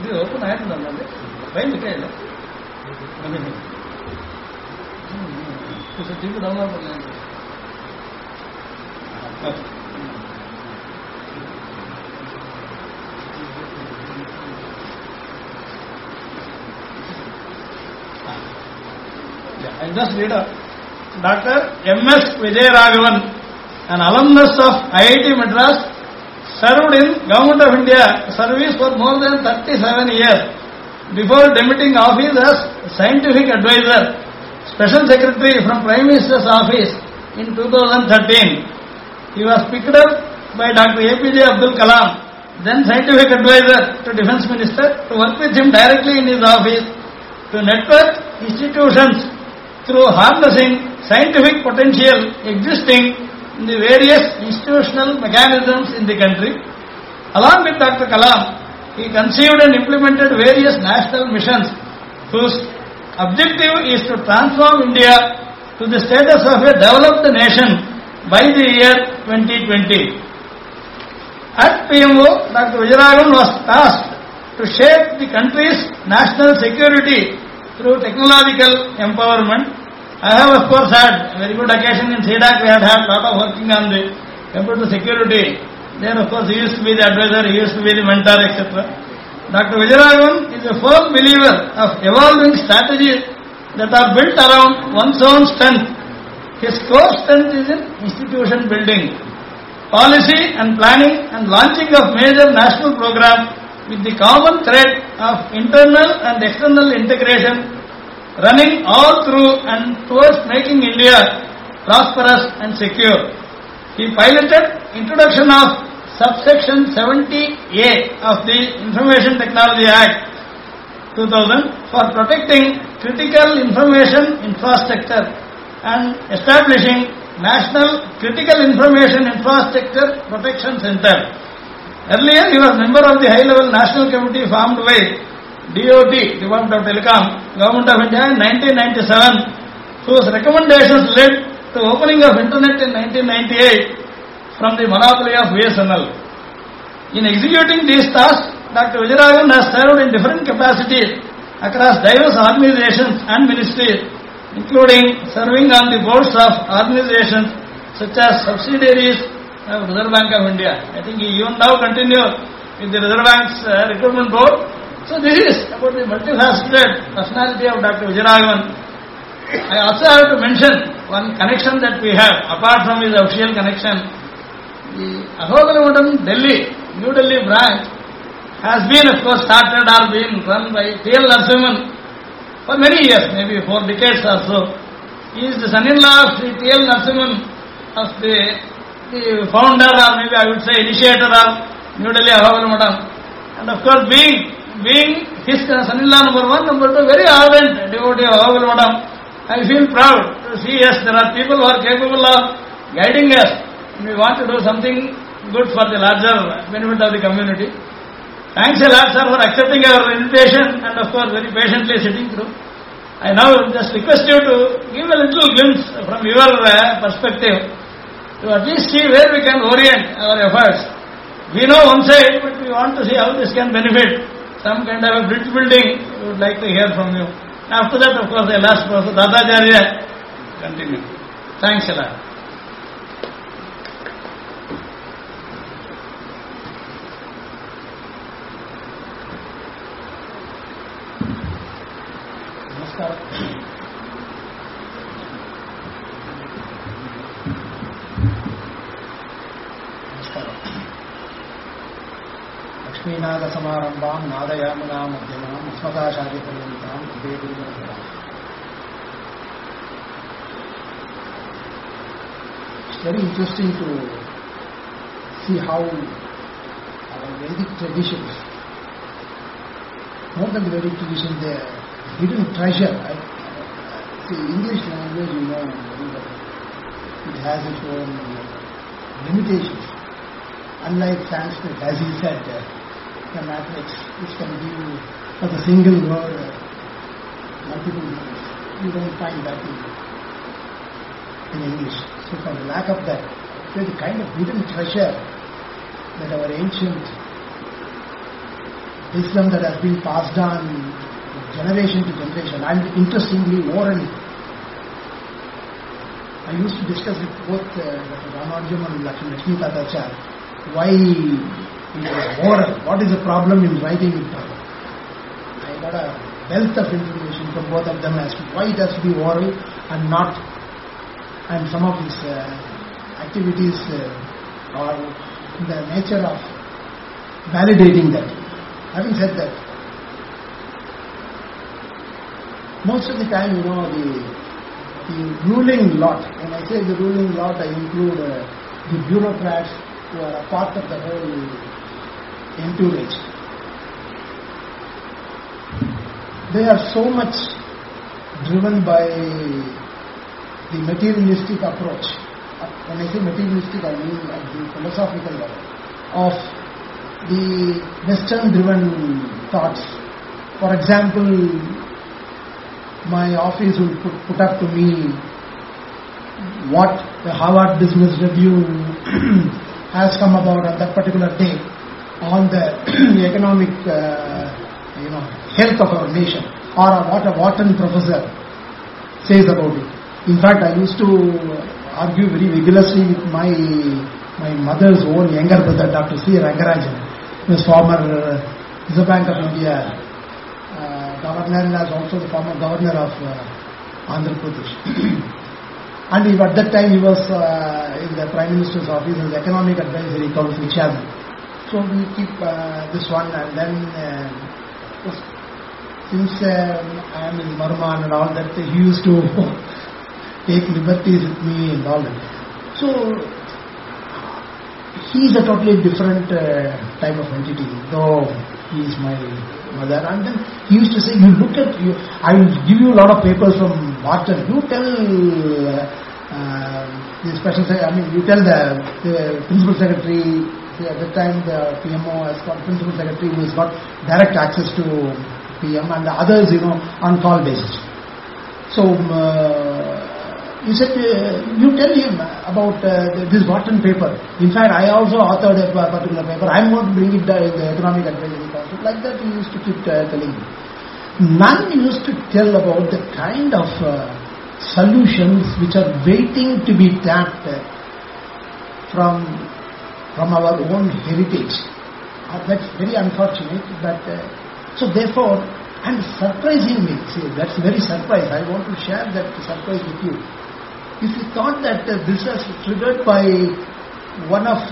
ಇದು ಓಪನ್ ಆಯ್ತು ನಮ್ಮಲ್ಲಿ ಫೈಲ್ ಇದೆ ಇಲ್ಲ ಟಿವಿ ಡೌನ್ಲೋಡ್ ಮಾಡಿ I just read up. Dr. M.S. Vijayaraghavan, an alumnus of IIT Madras, served in Government of India service for more than 37 years before demitting office as scientific advisor, special secretary from Prime Minister's office in 2013. He was picked up by Dr. APJ Abdul Kalam, then scientific advisor to Defence Minister, to work with him directly in his office to network institutions through harnessing scientific potential existing in the various institutional mechanisms in the country. Along with Dr. Kalam, he conceived and implemented various national missions whose objective is to transform India to the status of a developed nation by the year 2020. At PMO, Dr. Vijayaraghavan was tasked to shape the country's national security through technological empowerment. I have of course had a very good occasion in CEDAC. We had a lot of working on the computer security. There of course he used to be the advisor, he used to be the mentor, etc. Dr. Vijayaraghavan is a firm believer of evolving strategies that are built around one's own strength. His core strength is in institution building, policy and planning and launching of major national programs with the common thread of internal and external integration running all through and towards making India prosperous and secure. He piloted introduction of subsection 70A of the Information Technology Act 2000 for protecting critical information infrastructure and establishing National Critical Information Infrastructure Protection Center. Earlier, he was member of the high-level national committee formed by DOT, Department of Telecom, Government of India in 1997, whose recommendations led to opening of Internet in 1998 from the monopoly of BSNL. In executing these tasks, Dr. Vijayaraghavan has served in different capacities across diverse organizations and ministries, including serving on the boards of organizations such as subsidiaries of Reserve Bank of India. I think he even now continues with the Reserve Bank's recruitment board. So this is about the multifaceted personality of Dr. Vijayaraghavan. I also have to mention one connection that we have, apart from his official connection. The Ahobilamadam Delhi, New Delhi branch has been of course started or been run by T.L. Narasimhan for many years, maybe 4 decades or so. He is the son-in-law of T.L. Narasimhan, of the founder, or maybe I would say initiator of New Delhi Ahobilamadam. And of course being his son-in-law number 1, number 2, very ardent devotee of Ahobilamadam, I feel proud to see yes, there are people who are capable of guiding us. We want to do something good for the larger benefit of the community. Thanks a lot, sir, for accepting our invitation and of course very patiently sitting through. I now just request you to give a little glimpse from your perspective to at least see where we can orient our efforts. We know one side, but we want to see how this can benefit some kind of a bridge building. We would like to hear from you. After that, of course, I'll ask Professor Datacharya continue. Thanks a lot. లక్ష్మీనాథ సమారంభాం నాదయామునా మధ్యమాం అస్మదాచార్య పర్యంతాం వందే గురుపరంపరాం. It's very interesting to see how our Vedic traditions, more than the Vedic tradition, they are hidden treasure. See, English language, you know, it has its own limitations. Unlike Sanskrit, as he said, the mathematics, which can give you for the single word multiple meanings. You don't find that in English. So for the lack of that, there's a kind of hidden treasure that our ancient wisdom that has been passed on generation to generation, and interestingly, orally. I used to discuss with both Dr. Ramanujam and Lakshmi Tatacharya why it was oral. What is the problem in writing it down? I got a wealth of information from both of them as to why it has to be oral and not, and some of his activities are in the nature of validating that. Having said that, most of the time, the ruling lot, when I say the ruling lot, I include the bureaucrats who are a part of the whole entourage. They are so much driven by the materialistic approach. When I say materialistic, I mean at the philosophical level of the Western-driven thoughts. For example, my office will put up to me what the Harvard Business Review has come about on that particular day on the economic health of our nation, or what a Wharton professor says about it. In fact, I used to argue very vigorously with my mother's own younger brother, Dr. C. Rangarajan, who is former Reserve Bank of India governor and as also the former governor of Andhra Pradesh. And at that time he was in the Prime Minister's office as Economic Advisory Council chairman. So we keep this one, and then since I am in Burma and all that, he used to take liberties with me and all that. So he is a totally different type of entity, though he is my mother. And then he used to say, you look at, I will give you a lot of papers from Wharton. You tell the special secretary, you tell the principal secretary. At that time the PMO has got principal secretary who has got direct access to PM, and the others, on call basis. So he said, you tell him about this Wharton paper. In fact, I also authored a particular paper. I am going to bring it in the Economic Advisory Council. Like that he used to keep telling me. None used to tell about the kind of solutions which are waiting to be tapped from our own heritage. That's very unfortunate, but so therefore, and surprisingly, see, that's very surprise. I want to share that surprise with you. If you thought that this was triggered by one of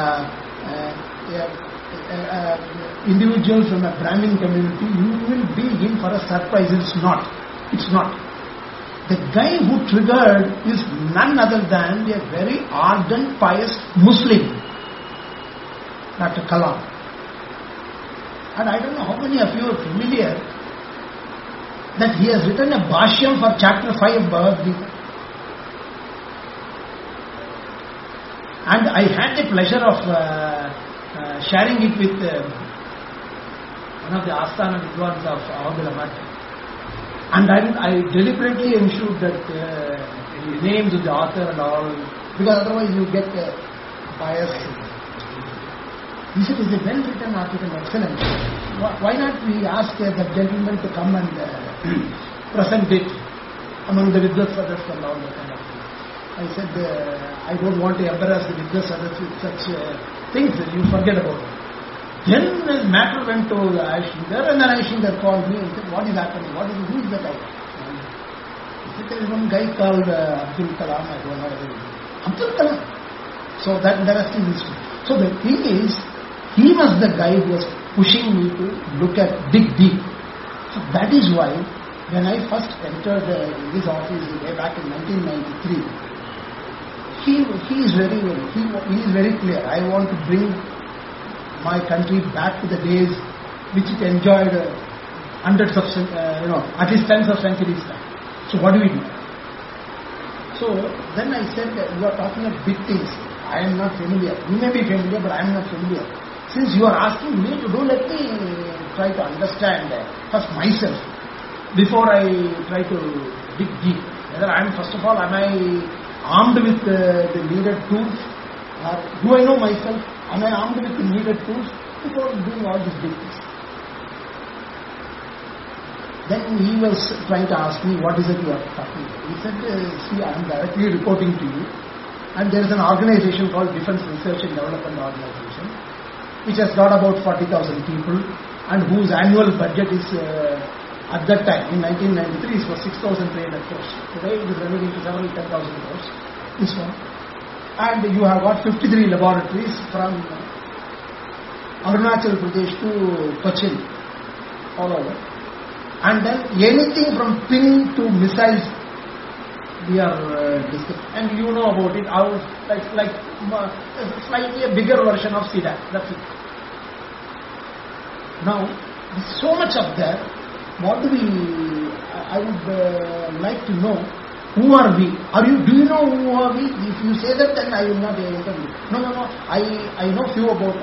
individuals from a Brahmin community, you will be in for a surprise. It's not. It's not. The guy who triggered is none other than a very ardent, pious Muslim, Dr. Kalam. And I don't know how many of you are familiar that he has written a Bhashyam for chapter 5 of Bhagavad Gita. And I had the pleasure of sharing it with one of the Asthana Vidwans of Ahobila Math. And I deliberately ensured that the names of the author and all, because otherwise you get bias. He said, it's a well-written article, excellent. Why not we ask that gentleman to come and present it among the Vidyasadas and all that kind of thing. I said, I don't want to embarrass the Vidyasadas with such things that you forget about it. Then the matter went to Aishinder, and then Aishinder called me and said, what is happening? Who is the guy? He said, there is one guy called Abdul Kalam. I don't know. Abdul Kalam. So that is the history. So the thing is, he was the guy who was pushing me to look at dig deep. So that is why when I first entered this office way back in 1993, he is very clear. I want to bring my country back to the days which it enjoyed hundreds of at least tens of centuries back. So what do we do? So then I said, you are talking of big things. I am not familiar. You may be familiar, but I am not familiar. Since you are asking me to do, let me try to understand first myself before I try to dig deep. Whether I am, first of all, am I armed with the needed tools? Or do I know myself? Am I armed with the needed tools before doing all these big things? Then he was trying to ask me, what is it you are talking about? He said, see, I am directly reporting to you. And there is an organization called Defense Research and Development Organization, which has got about 40,000 people and whose annual budget is, at that time, in 1993, it was 6,300 crores. Today it is running into 10,000 crores. This one. And you have got 53 laboratories from Arunachal Pradesh to Cochin, all over. And then anything from pin to missiles, we are discussing. And you know about it, how like slightly a bigger version of CDAC. That's it. Now, with so much up there, what do we? I would like to know, who are we? Do you know who are we? If you say that, then I will not interview. No. I know few about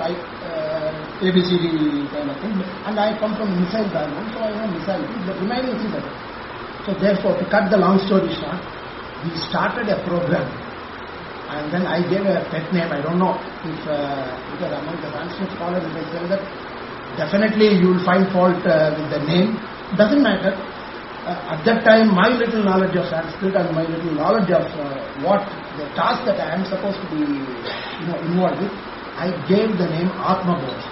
ABCD kind of thing, and I come from missile background, so I know missile. The remaining things are. So therefore, to cut the long story short, we started a program, and then I gave a pet name. I don't know if because among the Sanskrit scholars, if I say that, definitely you will find fault with the name. Doesn't matter. At that time, my little knowledge of Sanskrit and my little knowledge of what the task that I am supposed to be, involved with, I gave the name Atma Bodh.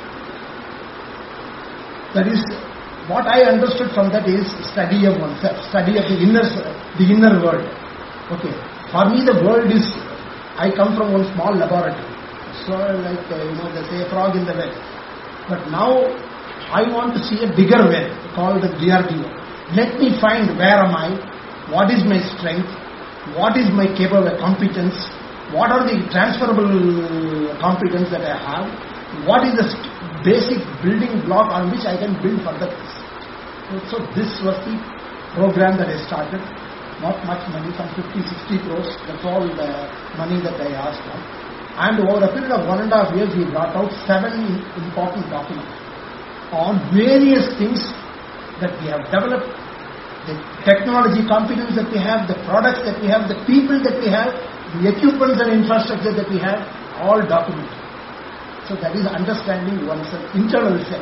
That is, what I understood from that is study of oneself, study of the inner world. Okay, for me the world is, I come from one small laboratory, so like they say frog in the well. But now I want to see a bigger well called the DRDO. Let me find where am I, what is my strength, what is my capable competence, what are the transferable competence that I have, what is the basic building block on which I can build further. So this was the program that I started. Not much money, some 50-60 crores. That's all the money that I asked for. And over a period of 1.5 years, we brought out 7 important documents on various things that we have developed, the technology competence that we have, the products that we have, the people that we have, the equipment and infrastructure that we have, all documented. So that is understanding oneself, internal self.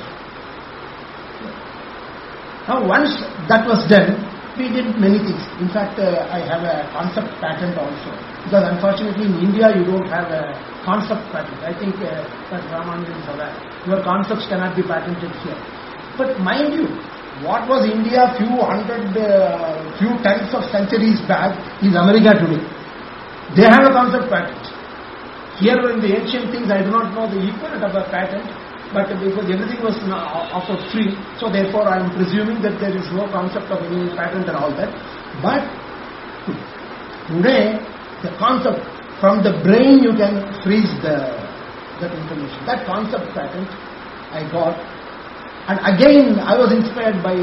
Now once that was done, we did many things. In fact, I have a concept patent also. Because unfortunately in India you don't have a concept patent. I think that Ramanujan is aware. Your concepts cannot be patented here. But mind you, what was India few tens of centuries back is America today. They have a concept patent. Here in the ancient things, I do not know the equivalent of a patent, but because everything was offered free, so therefore I am presuming that there is no concept of any patent and all that. But today, the concept, from the brain you can freeze that information. That concept patent I got, and again I was inspired by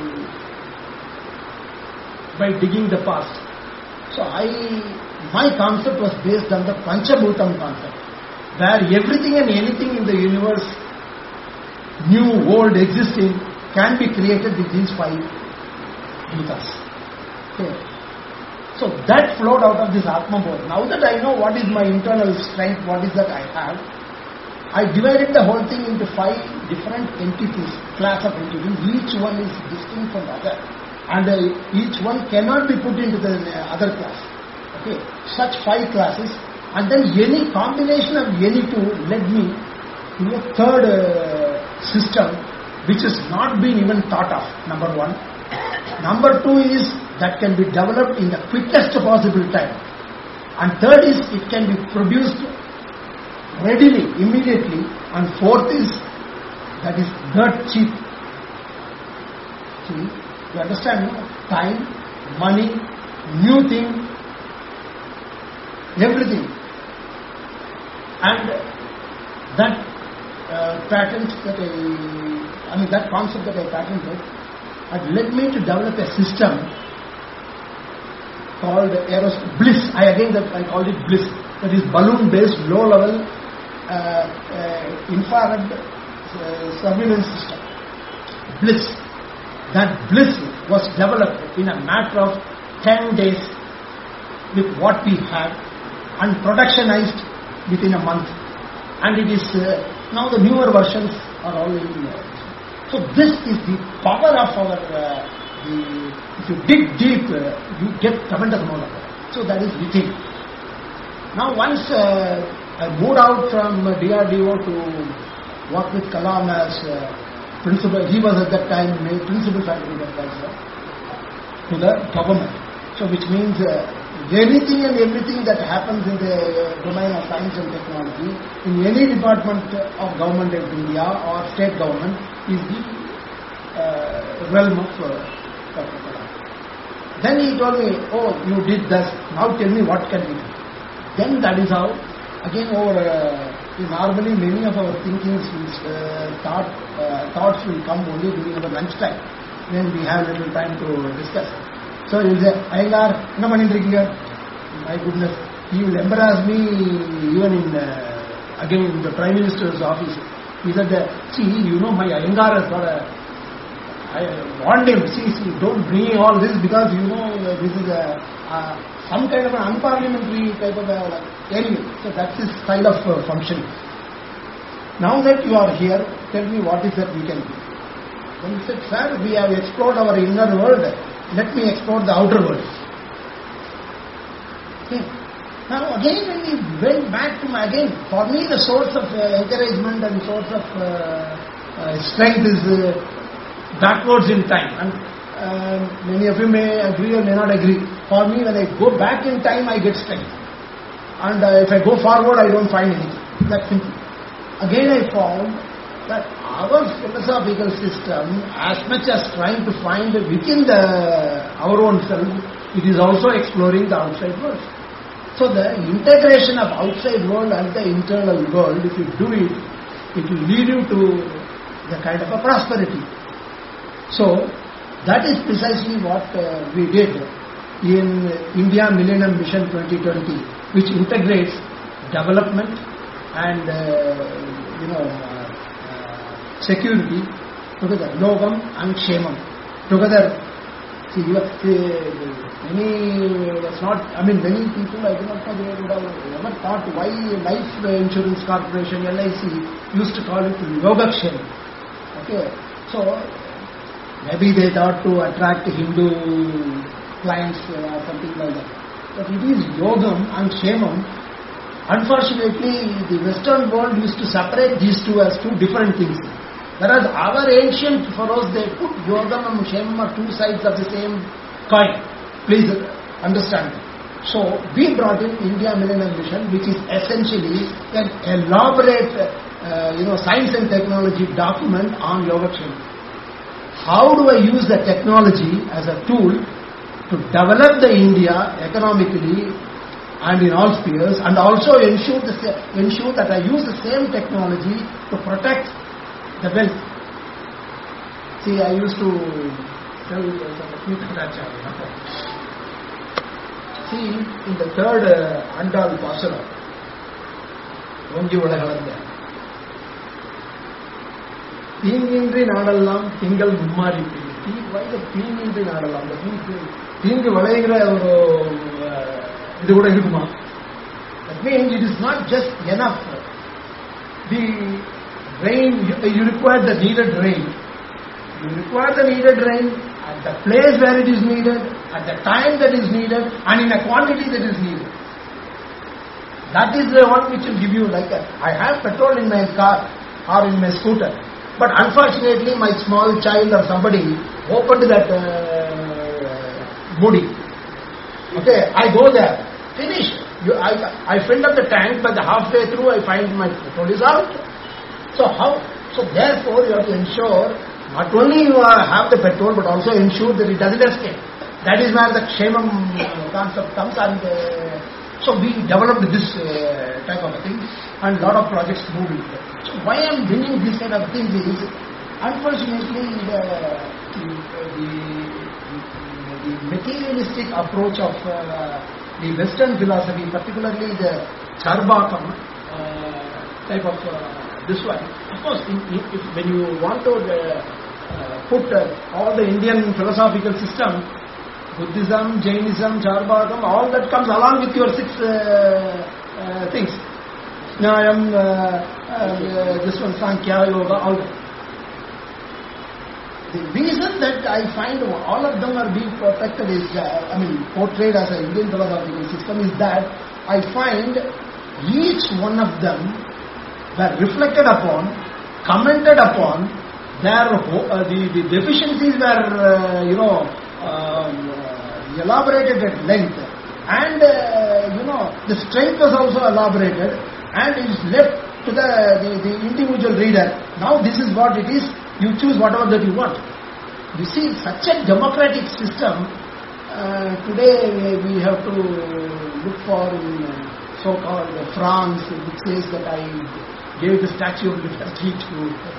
digging the past. So my concept was based on the Panchabhutam concept, where everything and anything in the universe, new, old, existing, can be created with these 5 bhutas. Okay. So that flowed out of this Atma Bodh. Now that I know what is my internal strength, what is that I have, I divided the whole thing into 5 different entities, class of entities. Each one is distinct from the other, and each one cannot be put into the other class. Okay, such 5 classes, and then any combination of any two led me to a third system which has not been even thought of, number 1. Number 2 is that can be developed in the quickest possible time. And third is it can be produced readily, immediately. And fourth is that is dirt cheap. See, you understand? No? Time, money, new thing, everything. And that patent that that concept that I patented had led me to develop a system called BLISS. I called it BLISS. That is balloon-based, low-level infrared surveillance system. BLISS. That BLISS was developed in a matter of 10 days with what we had, and productionized within a month. And it is now the newer versions are all in. So this is the power of our if you dig deep, you get tremendous amount of that. So that is within. Now once I moved out from DRDO to work with Kalam as principal, he was at that time made principal faculty advisor to the government. So which means anything and everything that happens in the domain of science and technology in any department of government of India or state government is the realm of Dr. Kalam. Then he told me, oh, you did this, now tell me what can we do. Then that is how, again normally many of our thinkings thoughts will come only during our lunch time when we have little time to discuss. So he will say, Ayengar, enna panindrikkinga? My goodness, he will embarrass me even in again in the Prime Minister's office. He said, see, you know, my Ayengar has got I warned him, see, don't bring all this because you know this is some kind of an unparliamentary type of anyway. So that's his style of functioning. Now that you are here, tell me what is that we can do. Then he said, sir, we have explored our inner world. Let me explore the outer world. Okay. Now again when we went back to again, for me the source of encouragement and source of strength is backwards in time. And many of you may agree or may not agree. For me, when I go back in time, I get strength. And if I go forward, I don't find anything. That's simple. Again I found that our philosophical system, as much as trying to find within our own self, it is also exploring the outside world. So the integration of outside world and the internal world, if you do it, it will lead you to the kind of a prosperity. So that is precisely what we did in India Millennium Mission 2020, which integrates development and security together, Logam and Kshemam together. See, many people, I do not know, they would have never thought why Life Insurance Corporation, LIC, used to call it Yogakshema. Okay, so maybe they thought to attract Hindu clients or something like that. But it is Yogam and Kshemam. Unfortunately, the Western world used to separate these two as two different things. Whereas our ancient pharaohs, they put Yogam and Kshemam are two sides of the same coin. Please understand. So, we brought in India Millennium Mission, which is essentially an elaborate, science and technology document on Yogakshema. How do I use the technology as a tool to develop the India economically and in all spheres, and also ensure that I use the same technology to protect the wealth. See, I used to tell see, in the third Andal Pasara, Ongi Vadagalanda, Teenindri Nadalam, Tingal Mumari. Why the Teenindri Nadalam? The Tingu Valagra that means it is not just enough. The rain, you require the needed rain. You require the needed rain at the place where it is needed, at the time that is needed, and in a quantity that is needed. That is the one which will give you I have petrol in my car or in my scooter, but unfortunately my small child or somebody opened that body. Okay, I go there, finish. I filled up the tank, but halfway through I find my petrol is out. So therefore you have to ensure not only you have the petrol, but also ensure that it doesn't escape. That is where the Kshemam concept comes, and so we developed this type of thing, and a lot of projects moved into it. So why I am bringing this kind of things is, unfortunately, the materialistic approach of the Western philosophy, particularly the Charbakam type of this one. Of course, when you want to put all the Indian philosophical system, Buddhism, Jainism, Charbakam, all that comes along with your 6 things. Nyayam, this one, Sankhya, Yoga, all that. the reason that I find all of them are being protected is, portrayed as an Indian philosophical system is that I find each one of them were reflected upon, commented upon, the deficiencies were, elaborated at length, and, the strength was also elaborated, and it is left to the individual reader. Now this is what it is, you choose whatever that you want. You see, such a democratic system, today we have to look for in so-called France, which says that I gave the Statue of Liberty to,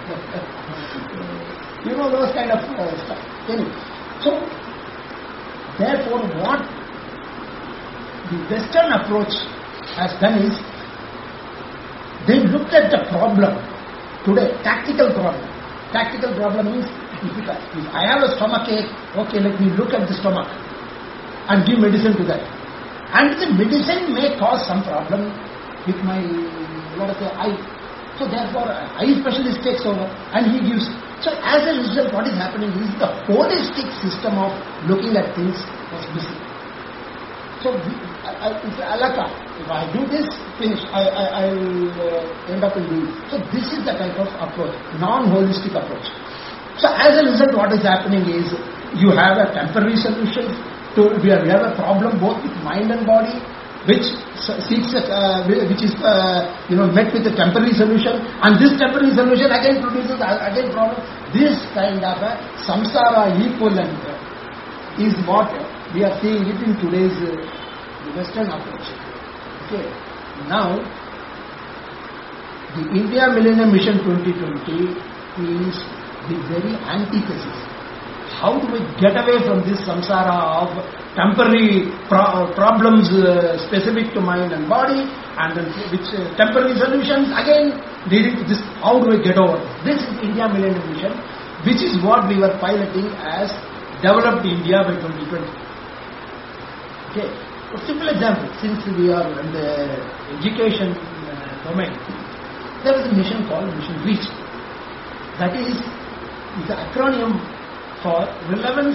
those kind of stuff. Anyway, so, therefore what the Western approach has done is, they looked at the problem today, tactical problem. Tactical problem means, if I have a stomach ache, okay, let me look at the stomach and give medicine to that. And the medicine may cause some problem with my, eye. So therefore, eye specialist takes over and he gives. So as a result, what is happening is the holistic system of looking at things was missing. So it's alaka. If I do this, finish. I will end up in doing. So this is the type of approach, non-holistic approach. So as a result, what is happening is you have a temporary solution. We have a problem both with mind and body, which seeks, which is met with a temporary solution, and this temporary solution again produces again problem. This kind of a samsara equivalent is what we are seeing it in today's Western approach. Okay. Now, the India Millennium Mission 2020 is the very antithesis. How do we get away from this samsara of temporary problems specific to mind and body, and then which temporary solutions again leading to this? How do we get over this? This is India Millennium Mission, which is what we were piloting as Developed India by 2020. Okay. A simple example, since we are in the education domain, there is a mission called Mission REACH. That is the acronym for relevance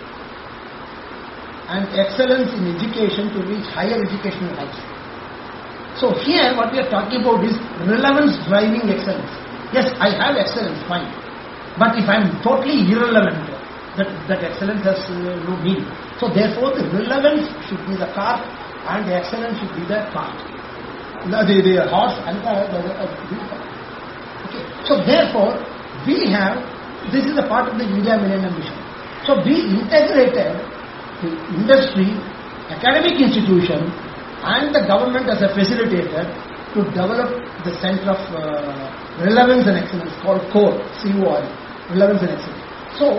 and excellence in education to reach higher educational heights. So here what we are talking about is relevance driving excellence. Yes, I have excellence, fine. But if I am totally irrelevant, that excellence has no meaning. So therefore the relevance should be the car and the excellence should be the cart. The horse and the car. Okay. So therefore we have, this is a part of the India Millennium Mission. So we integrated the industry, academic institution and the government as a facilitator to develop the center of relevance and excellence called CORE, C-O-R-E, relevance and excellence. So,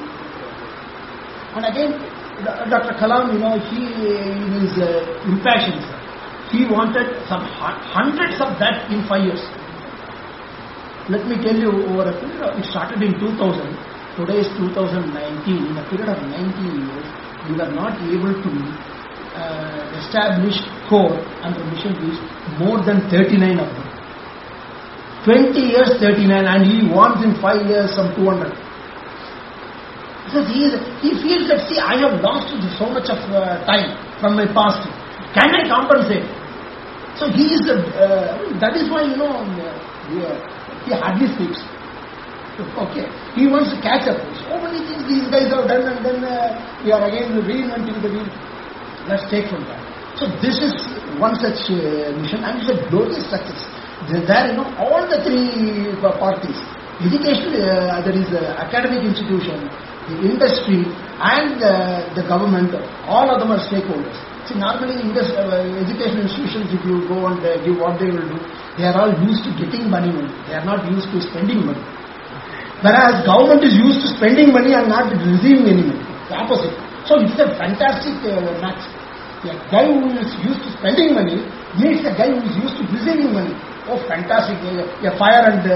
and again, Dr. Kalam, he in his impassions, he wanted some hundreds of that in 5 years. Let me tell you, over a period of, it started in 2000, today is 2019, in a period of 19 years, we were not able to establish CORE under Mission REACH more than 39 of them. 20 years 39, and he wants in 5 years some 200. Because he feels that, see, I have lost so much of time from my past. Can I compensate? So he is, that is why, he hardly speaks. Okay. He wants to catch up. So many things these guys have done, and then we are again reinventing the wheel. Let's take from that. So this is one such mission, and it's a glorious success. There, all the three parties, education, there is the academic institution, the industry and the government, all of them are stakeholders. See, normally in education institutions, if you go and give what they will do, they are all used to getting money only. They are not used to spending money. Whereas government is used to spending money and not receiving any money. The opposite. So it's a fantastic match. A guy who is used to spending money meets a guy who is used to receiving money. Oh, fantastic. A fire and,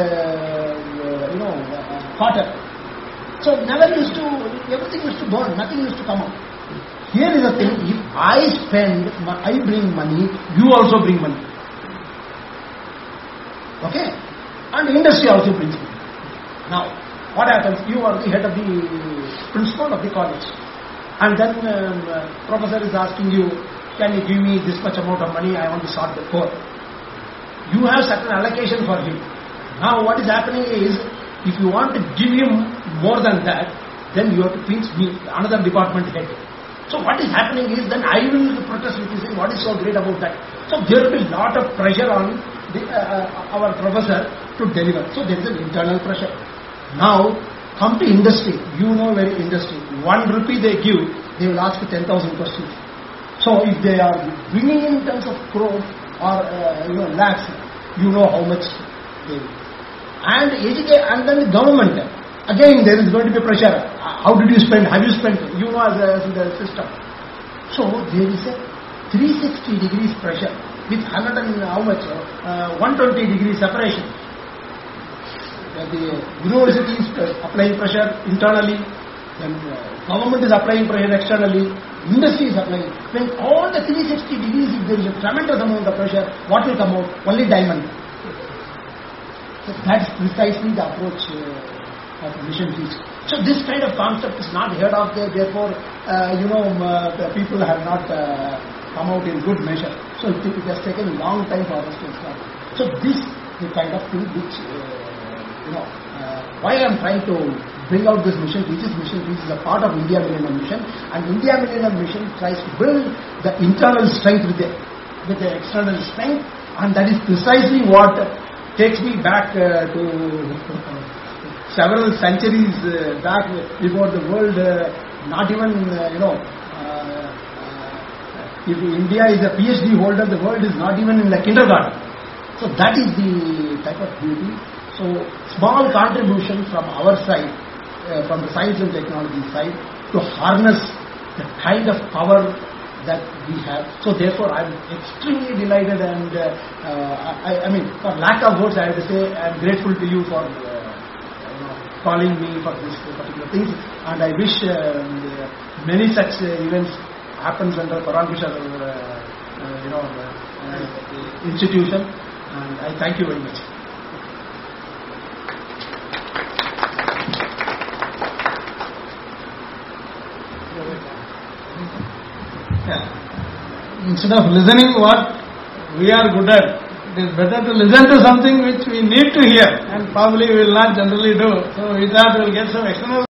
water. So never used to, everything used to burn, nothing used to come out. Here is the thing, if I spend, I bring money, you also bring money. Okay? And industry also brings money. Now, what happens? You are the head of the principal of the college. And then professor is asking you, can you give me this much amount of money? I want to sort the poor. You have certain allocation for him. Now what is happening is, if you want to give him more than that, then you have to pinch me, another department head. So what is happening is, then I will protest with you saying, what is so great about that? So there will be a lot of pressure on our professor to deliver. So there is an internal pressure. Now come to industry. You know very industry. 1 rupee they give, they will ask 10,000 questions. So if they are bringing in terms of crores or lakhs, you know how much they will. And then the government, again there is going to be pressure. How did you spend? Have you spent? You know, as the system. So there is a 360 degrees pressure with 120 degrees separation. The university is applying pressure internally, then government is applying pressure externally, industry is applying. When all the 360 degrees, if there is a tremendous amount of pressure, what will come out? Only diamond. So that's precisely the approach of Mission Peace. So this kind of concept is not heard of there, therefore, the people have not come out in good measure. So it has taken a long time for us to establish. So this is the kind of thing which, why I am trying to bring out this Mission Peace. Mission Peace is a part of India Millennium Mission, and India Millennium Mission tries to build the internal strength with the external strength, and that is precisely what takes me back to several centuries back, before the world, not even, if India is a PhD holder, the world is not even in the kindergarten. So that is the type of beauty. So small contribution from our side, from the science and technology side, to harness the kind of power that we have. So therefore I am extremely delighted, and I mean, for lack of words, I have to say I am grateful to you for calling me for this particular things, and I wish many such events happens under Paran Vishal institution, and I thank you very much. Instead of listening what we are good at, it is better to listen to something which we need to hear, and probably we will not generally do. So with that we will get some external